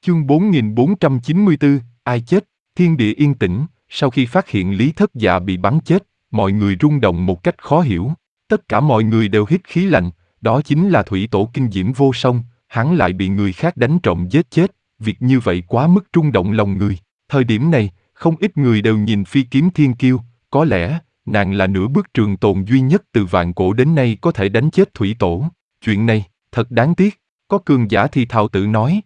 Chương 4494, ai chết? Thiên địa yên tĩnh, sau khi phát hiện Lý Thất Dạ bị bắn chết, mọi người rung động một cách khó hiểu. Tất cả mọi người đều hít khí lạnh, đó chính là thủy tổ kinh diễm vô song, hắn lại bị người khác đánh trộm giết chết, việc như vậy quá mức rung động lòng người. Thời điểm này, không ít người đều nhìn Phi Kiếm Thiên Kiêu, có lẽ, nàng là nửa bước trường tồn duy nhất từ vạn cổ đến nay có thể đánh chết thủy tổ. Chuyện này, thật đáng tiếc, có cường giả thì thào tự nói.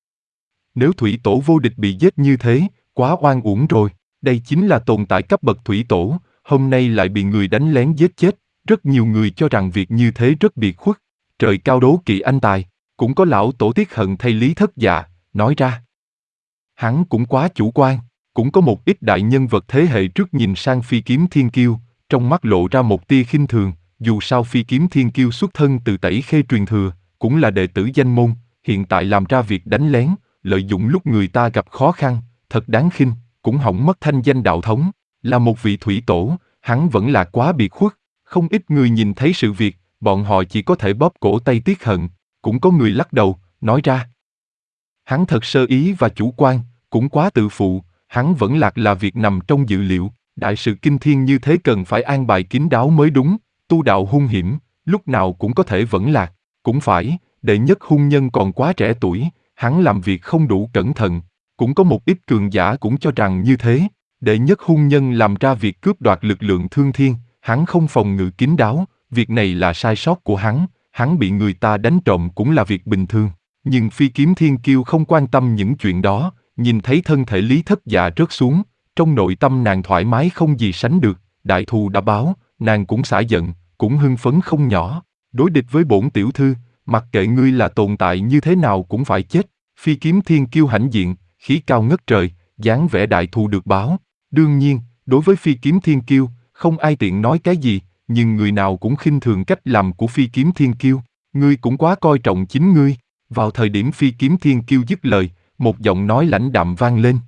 Nếu thủy tổ vô địch bị giết như thế, quá oan uổng rồi, đây chính là tồn tại cấp bậc thủy tổ, hôm nay lại bị người đánh lén giết chết, rất nhiều người cho rằng việc như thế rất biệt khuất. Trời cao đố kỵ anh tài, cũng có lão tổ tiếc hận thay Lý Thất Dạ, nói ra. Hắn cũng quá chủ quan, cũng có một ít đại nhân vật thế hệ trước nhìn sang Phi Kiếm Thiên Kiêu, trong mắt lộ ra một tia khinh thường, dù sao Phi Kiếm Thiên Kiêu xuất thân từ Tẩy Khê truyền thừa, cũng là đệ tử danh môn, hiện tại làm ra việc đánh lén, lợi dụng lúc người ta gặp khó khăn, thật đáng khinh, cũng hỏng mất thanh danh đạo thống, là một vị thủy tổ, hắn vẫn là quá biệt khuất, không ít người nhìn thấy sự việc, bọn họ chỉ có thể bóp cổ tay tiếc hận, cũng có người lắc đầu, nói ra. Hắn thật sơ ý và chủ quan, cũng quá tự phụ, hắn vẫn lạc là việc nằm trong dự liệu, đại sự kinh thiên như thế cần phải an bài kín đáo mới đúng, tu đạo hung hiểm, lúc nào cũng có thể vẫn lạc, cũng phải, đệ nhất hung nhân còn quá trẻ tuổi, hắn làm việc không đủ cẩn thận, cũng có một ít cường giả cũng cho rằng như thế, đệ nhất hung nhân làm ra việc cướp đoạt lực lượng thương thiên, hắn không phòng ngự kín đáo, việc này là sai sót của hắn bị người ta đánh trộm cũng là việc bình thường. Nhưng Phi Kiếm Thiên Kiêu không quan tâm những chuyện đó, nhìn thấy thân thể Lý Thất Dạ rớt xuống, trong nội tâm nàng thoải mái không gì sánh được, đại thù đã báo, nàng cũng xả giận, cũng hưng phấn không nhỏ, đối địch với bổn tiểu thư, mặc kệ ngươi là tồn tại như thế nào cũng phải chết. Phi Kiếm Thiên Kiêu hãnh diện, khí cao ngất trời, dáng vẻ đại thù được báo. Đương nhiên, đối với Phi Kiếm Thiên Kiêu, không ai tiện nói cái gì, nhưng người nào cũng khinh thường cách làm của Phi Kiếm Thiên Kiêu, ngươi cũng quá coi trọng chính ngươi. Vào thời điểm Phi Kiếm Thiên Kiêu dứt lời, một giọng nói lãnh đạm vang lên.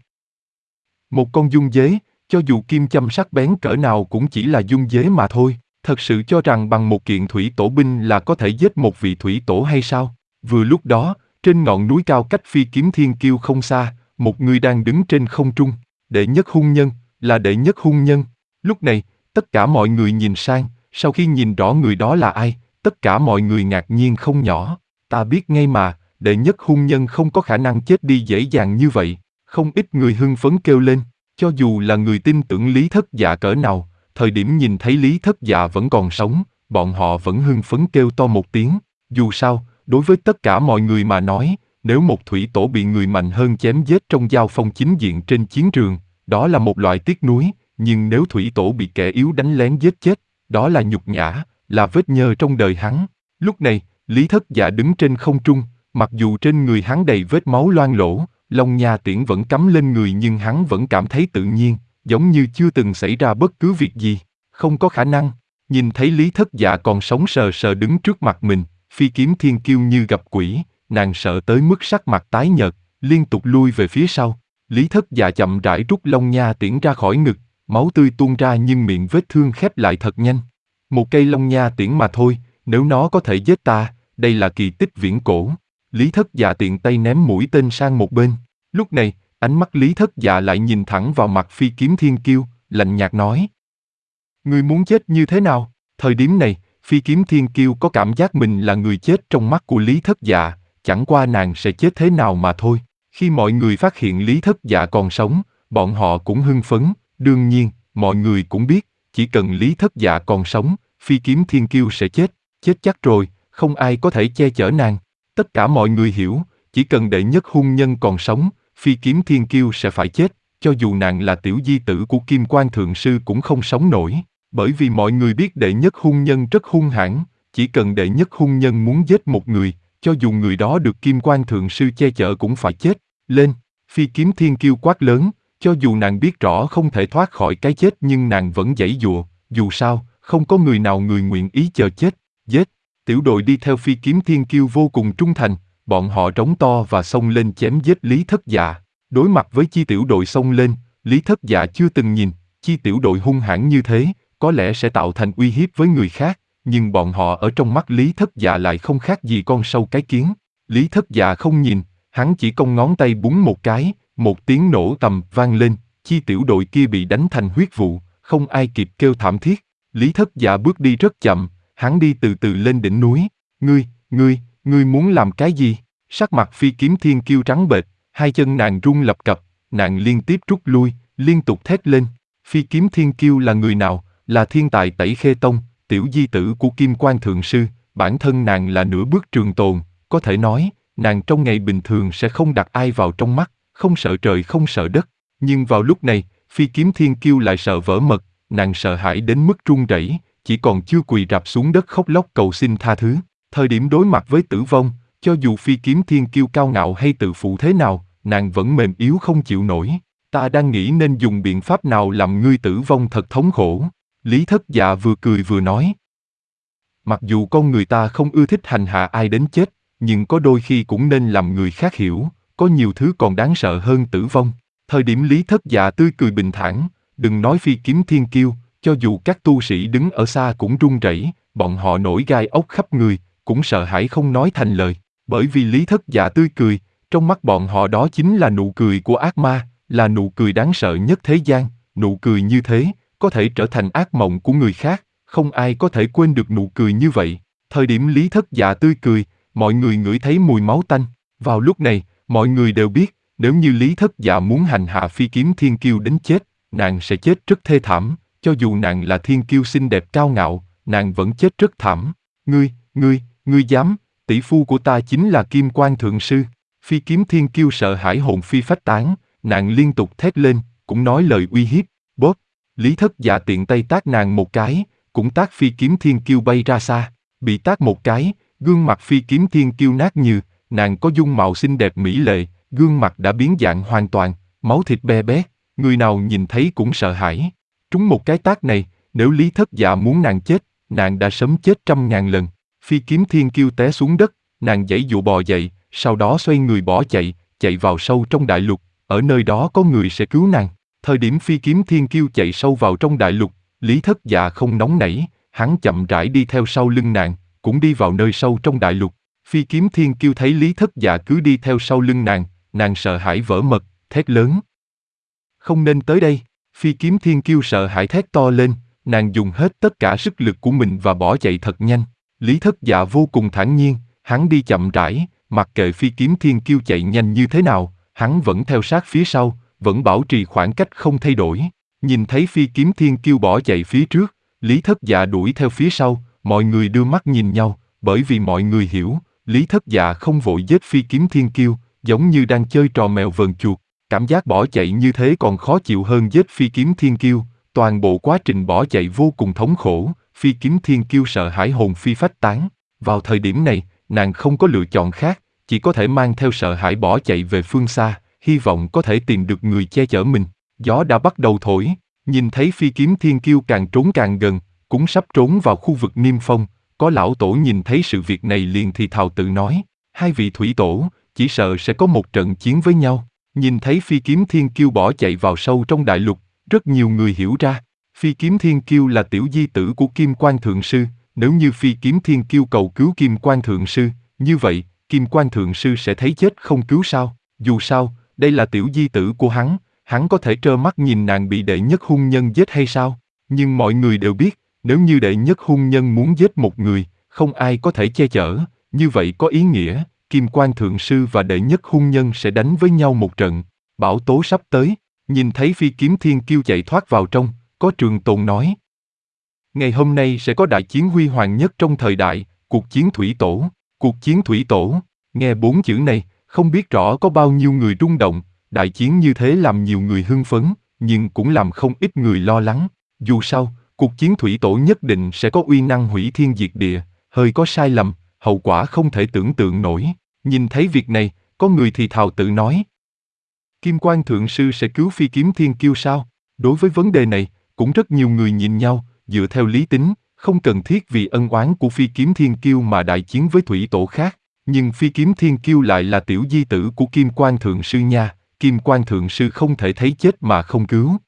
Một con dung dế, cho dù kim châm sắc bén cỡ nào cũng chỉ là dung dế mà thôi, thật sự cho rằng bằng một kiện thủy tổ binh là có thể giết một vị thủy tổ hay sao? Vừa lúc đó, trên ngọn núi cao cách Phi Kiếm Thiên Kiêu không xa, một người đang đứng trên không trung, đệ nhất hung nhân, là đệ nhất hung nhân. Lúc này, tất cả mọi người nhìn sang, sau khi nhìn rõ người đó là ai, tất cả mọi người ngạc nhiên không nhỏ. Ta biết ngay mà, đệ nhất hung nhân không có khả năng chết đi dễ dàng như vậy, không ít người hưng phấn kêu lên, cho dù là người tin tưởng Lý Thất Dạ cỡ nào, thời điểm nhìn thấy Lý Thất Dạ vẫn còn sống, bọn họ vẫn hưng phấn kêu to một tiếng, dù sao, đối với tất cả mọi người mà nói, nếu một thủy tổ bị người mạnh hơn chém giết trong giao phong chính diện trên chiến trường, đó là một loại tiếc nuối, nhưng nếu thủy tổ bị kẻ yếu đánh lén giết chết, đó là nhục nhã, là vết nhơ trong đời hắn. Lúc này, Lý Thất Dạ đứng trên không trung, mặc dù trên người hắn đầy vết máu loang lổ, Long Nha Tiễn vẫn cắm lên người nhưng hắn vẫn cảm thấy tự nhiên, giống như chưa từng xảy ra bất cứ việc gì. Không có khả năng, nhìn thấy Lý Thất Dạ còn sống sờ sờ đứng trước mặt mình, Phi Kiếm Thiên Kiêu như gặp quỷ, nàng sợ tới mức sắc mặt tái nhợt, liên tục lui về phía sau. Lý Thất Dạ chậm rãi rút Long Nha Tiễn ra khỏi ngực, máu tươi tuôn ra nhưng miệng vết thương khép lại thật nhanh. Một cây Long Nha Tiễn mà thôi, nếu nó có thể giết ta, đây là kỳ tích viễn cổ. Lý Thất Dạ tiện tay ném mũi tên sang một bên. Lúc này, ánh mắt Lý Thất Dạ lại nhìn thẳng vào mặt Phi Kiếm Thiên Kiêu, lạnh nhạt nói. Ngươi muốn chết như thế nào? Thời điểm này, Phi Kiếm Thiên Kiêu có cảm giác mình là người chết trong mắt của Lý Thất Dạ, chẳng qua nàng sẽ chết thế nào mà thôi. Khi mọi người phát hiện Lý Thất Dạ còn sống, bọn họ cũng hưng phấn, đương nhiên, mọi người cũng biết, chỉ cần Lý Thất Dạ còn sống, Phi Kiếm Thiên Kiêu sẽ chết chắc rồi, không ai có thể che chở nàng. Tất cả mọi người hiểu, chỉ cần đệ nhất hung nhân còn sống, Phi Kiếm Thiên Kiêu sẽ phải chết, cho dù nàng là tiểu di tử của Kim Quan Thượng Sư cũng không sống nổi, bởi vì mọi người biết đệ nhất hung nhân rất hung hãn, chỉ cần đệ nhất hung nhân muốn giết một người, cho dù người đó được Kim Quan Thượng Sư che chở cũng phải chết. Lên, Phi Kiếm Thiên Kiêu quát lớn, cho dù nàng biết rõ không thể thoát khỏi cái chết nhưng nàng vẫn giãy giụa, dù sao, không có người nào người nguyện ý chờ chết, giết. Tiểu đội đi theo Phi Kiếm Thiên Kiêu vô cùng trung thành, bọn họ trống to và xông lên chém giết Lý Thất Dạ. Đối mặt với chi tiểu đội xông lên, Lý Thất Dạ chưa từng nhìn, chi tiểu đội hung hãn như thế, có lẽ sẽ tạo thành uy hiếp với người khác, nhưng bọn họ ở trong mắt Lý Thất Dạ lại không khác gì con sâu cái kiến. Lý Thất Dạ không nhìn, Hắn chỉ cong ngón tay búng một cái, một tiếng nổ tầm vang lên, chi tiểu đội kia bị đánh thành huyết vụ, không ai kịp kêu thảm thiết. Lý Thất Dạ bước đi rất chậm, hắn đi từ từ lên đỉnh núi. Ngươi muốn làm cái gì? Sắc mặt Phi Kiếm Thiên Kiêu trắng bệch, hai chân nàng run lập cập, nàng liên tiếp rút lui, liên tục thét lên. Phi Kiếm Thiên Kiêu là người nào? Là thiên tài Tẩy Khê Tông, tiểu di tử của Kim Quan Thượng Sư, bản thân nàng là nửa bước trường tồn, có thể nói, nàng trong ngày bình thường sẽ không đặt ai vào trong mắt, không sợ trời không sợ đất. Nhưng vào lúc này, Phi Kiếm Thiên Kiêu lại sợ vỡ mật, nàng sợ hãi đến mức run rẩy, chỉ còn chưa quỳ rạp xuống đất khóc lóc cầu xin tha thứ. Thời điểm đối mặt với tử vong, cho dù Phi Kiếm Thiên Kiêu cao ngạo hay tự phụ thế nào, nàng vẫn mềm yếu không chịu nổi. Ta đang nghĩ nên dùng biện pháp nào làm ngươi tử vong thật thống khổ. Lý Thất Dạ vừa cười vừa nói. Mặc dù con người ta không ưa thích hành hạ ai đến chết, nhưng có đôi khi cũng nên làm người khác hiểu, có nhiều thứ còn đáng sợ hơn tử vong. Thời điểm Lý Thất Dạ tươi cười bình thản, đừng nói Phi Kiếm Thiên Kiêu, cho dù các tu sĩ đứng ở xa cũng run rẩy, bọn họ nổi gai ốc khắp người, cũng sợ hãi không nói thành lời. Bởi vì Lý Thất Dạ tươi cười, trong mắt bọn họ đó chính là nụ cười của ác ma, là nụ cười đáng sợ nhất thế gian. Nụ cười như thế, có thể trở thành ác mộng của người khác, không ai có thể quên được nụ cười như vậy. Thời điểm Lý Thất Dạ tươi cười, mọi người ngửi thấy mùi máu tanh. Vào lúc này, mọi người đều biết, nếu như Lý Thất Dạ muốn hành hạ Phi Kiếm Thiên Kiêu đến chết, nàng sẽ chết rất thê thảm, cho dù nàng là thiên kiêu xinh đẹp cao ngạo, nàng vẫn chết rất thảm. Ngươi dám, tỷ phu của ta chính là Kim Quan Thượng Sư. Phi Kiếm Thiên Kiêu sợ hãi hồn phi phách tán, nàng liên tục thét lên, cũng nói lời uy hiếp. Bóp! Lý Thất Dạ tiện tay tát nàng một cái, cũng tát Phi Kiếm Thiên Kiêu bay ra xa. Bị tát một cái, gương mặt Phi Kiếm Thiên Kiêu nát như, nàng có dung mạo xinh đẹp mỹ lệ, gương mặt đã biến dạng hoàn toàn, máu thịt be bét, người nào nhìn thấy cũng sợ hãi. Trúng một cái tát này, nếu Lý Thất Dạ muốn nàng chết, nàng đã sớm chết 100.000 lần. Phi Kiếm Thiên Kiêu té xuống đất, nàng giãy giụa bò dậy, sau đó xoay người bỏ chạy, chạy vào sâu trong đại lục, ở nơi đó có người sẽ cứu nàng. Thời điểm Phi Kiếm Thiên Kiêu chạy sâu vào trong đại lục, Lý Thất Dạ không nóng nảy, hắn chậm rãi đi theo sau lưng nàng, cũng đi vào nơi sâu trong đại lục. Phi Kiếm Thiên Kiêu thấy Lý Thất Dạ cứ đi theo sau lưng nàng sợ hãi vỡ mật, thét lớn. Không nên tới đây. Phi Kiếm Thiên Kiêu sợ hãi thét to lên, nàng dùng hết tất cả sức lực của mình và bỏ chạy thật nhanh. Lý Thất Dạ vô cùng thản nhiên, hắn đi chậm rãi, mặc kệ Phi Kiếm Thiên Kiêu chạy nhanh như thế nào, hắn vẫn theo sát phía sau, vẫn bảo trì khoảng cách không thay đổi. Nhìn thấy Phi Kiếm Thiên Kiêu bỏ chạy phía trước, Lý Thất Dạ đuổi theo phía sau, mọi người đưa mắt nhìn nhau, bởi vì mọi người hiểu, Lý Thất Dạ không vội giết Phi Kiếm Thiên Kiêu, giống như đang chơi trò mèo vờn chuột. Cảm giác bỏ chạy như thế còn khó chịu hơn giết Phi Kiếm Thiên Kiêu, toàn bộ quá trình bỏ chạy vô cùng thống khổ, Phi Kiếm Thiên Kiêu sợ hãi hồn phi phách tán. Vào thời điểm này, nàng không có lựa chọn khác, chỉ có thể mang theo sợ hãi bỏ chạy về phương xa, hy vọng có thể tìm được người che chở mình. Gió đã bắt đầu thổi, nhìn thấy Phi Kiếm Thiên Kiêu càng trốn càng gần, cũng sắp trốn vào khu vực Niêm Phong, có lão tổ nhìn thấy sự việc này liền thì thào tự nói, hai vị thủy tổ, chỉ sợ sẽ có một trận chiến với nhau. Nhìn thấy Phi Kiếm Thiên Kiêu bỏ chạy vào sâu trong đại lục, rất nhiều người hiểu ra, Phi Kiếm Thiên Kiêu là tiểu di tử của Kim Quan Thượng Sư, nếu như Phi Kiếm Thiên Kiêu cầu cứu Kim Quan Thượng Sư, như vậy, Kim Quan Thượng Sư sẽ thấy chết không cứu sao? Dù sao, đây là tiểu di tử của hắn có thể trơ mắt nhìn nàng bị đệ nhất hung nhân giết hay sao? Nhưng mọi người đều biết, nếu như đệ nhất hung nhân muốn giết một người, không ai có thể che chở, như vậy có ý nghĩa, Kim Quan Thượng Sư và đệ nhất hung nhân sẽ đánh với nhau một trận. Bão tố sắp tới, nhìn thấy Phi Kiếm Thiên Kiêu chạy thoát vào trong, có trường tồn nói. Ngày hôm nay sẽ có đại chiến huy hoàng nhất trong thời đại, cuộc chiến thủy tổ. Cuộc chiến thủy tổ, nghe 4 chữ này, không biết rõ có bao nhiêu người rung động, đại chiến như thế làm nhiều người hưng phấn, nhưng cũng làm không ít người lo lắng. Dù sao, cuộc chiến thủy tổ nhất định sẽ có uy năng hủy thiên diệt địa, hơi có sai lầm, hậu quả không thể tưởng tượng nổi. Nhìn thấy việc này, có người thì thào tự nói. Kim Quan Thượng Sư sẽ cứu Phi Kiếm Thiên Kiêu sao? Đối với vấn đề này, cũng rất nhiều người nhìn nhau, dựa theo lý tính, không cần thiết vì ân oán của Phi Kiếm Thiên Kiêu mà đại chiến với thủy tổ khác. Nhưng Phi Kiếm Thiên Kiêu lại là tiểu di tử của Kim Quan Thượng Sư nha, Kim Quan Thượng Sư không thể thấy chết mà không cứu.